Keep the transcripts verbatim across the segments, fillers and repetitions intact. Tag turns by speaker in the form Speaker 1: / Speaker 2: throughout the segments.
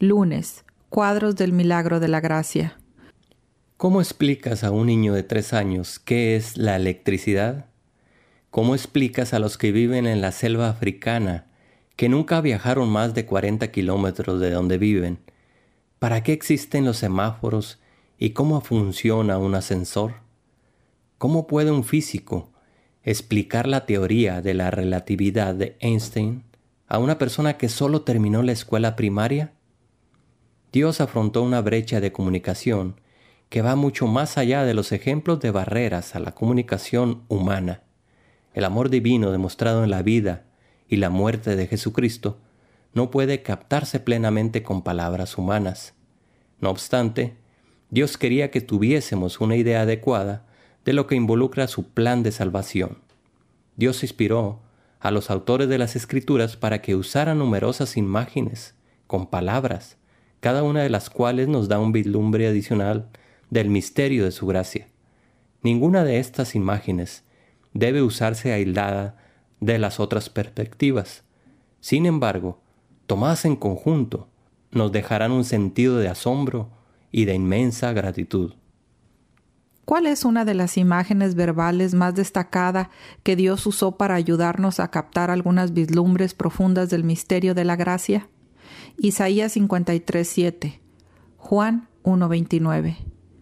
Speaker 1: Lunes. Cuadros del milagro de la gracia.
Speaker 2: ¿Cómo explicas a un niño de tres años qué es la electricidad? ¿Cómo explicas a los que viven en la selva africana, que nunca viajaron más de cuarenta kilómetros de donde viven, para qué existen los semáforos y cómo funciona un ascensor? ¿Cómo puede un físico explicar la teoría de la relatividad de Einstein a una persona que solo terminó la escuela primaria? Dios afrontó una brecha de comunicación que va mucho más allá de los ejemplos de barreras a la comunicación humana. El amor divino demostrado en la vida y la muerte de Jesucristo no puede captarse plenamente con palabras humanas. No obstante, Dios quería que tuviésemos una idea adecuada de lo que involucra su plan de salvación. Dios inspiró a los autores de las Escrituras para que usaran numerosas imágenes con palabras, cada una de las cuales nos da un vislumbre adicional del misterio de su gracia. Ninguna de estas imágenes debe usarse aislada de las otras perspectivas. Sin embargo, tomadas en conjunto, nos dejarán un sentido de asombro y de inmensa gratitud.
Speaker 1: ¿Cuál es una de las imágenes verbales más destacada que Dios usó para ayudarnos a captar algunas vislumbres profundas del misterio de la gracia? Isaías cincuenta y tres, siete. Juan uno, veintinueve.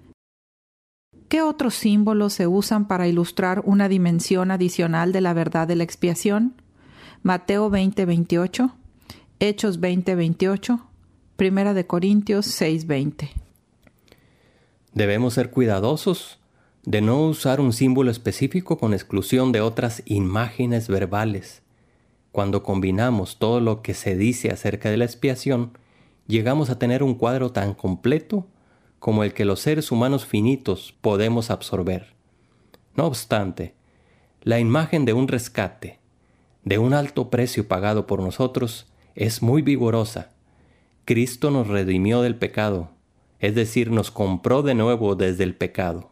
Speaker 1: ¿Qué otros símbolos se usan para ilustrar una dimensión adicional de la verdad de la expiación? Mateo veinte, veintiocho, Hechos veinte, veintiocho, Primera de Corintios seis, veinte.
Speaker 2: Debemos ser cuidadosos de no usar un símbolo específico con exclusión de otras imágenes verbales. Cuando combinamos todo lo que se dice acerca de la expiación, llegamos a tener un cuadro tan completo como el que los seres humanos finitos podemos absorber. No obstante, la imagen de un rescate, de un alto precio pagado por nosotros, es muy vigorosa. Cristo nos redimió del pecado, es decir, nos compró de nuevo desde el pecado.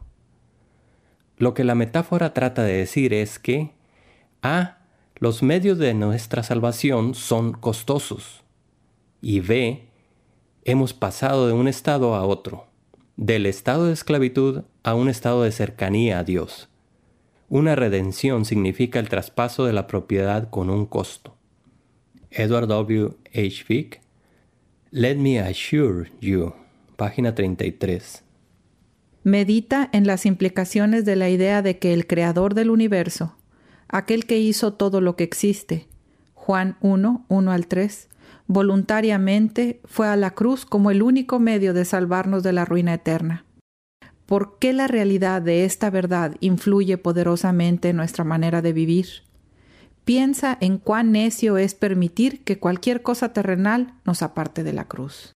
Speaker 2: Lo que la metáfora trata de decir es que A. Los medios de nuestra salvación son costosos. Y B. Hemos pasado de un estado a otro, del estado de esclavitud a un estado de cercanía a Dios. Una redención significa el traspaso de la propiedad con un costo. Edward W. H. Vick, Let me assure you, página treinta y tres.
Speaker 1: Medita en las implicaciones de la idea de que el creador del universo, aquel que hizo todo lo que existe, Juan uno, uno al tres, voluntariamente fue a la cruz como el único medio de salvarnos de la ruina eterna. ¿Por qué la realidad de esta verdad influye poderosamente en nuestra manera de vivir? Piensa en cuán necio es permitir que cualquier cosa terrenal nos aparte de la cruz.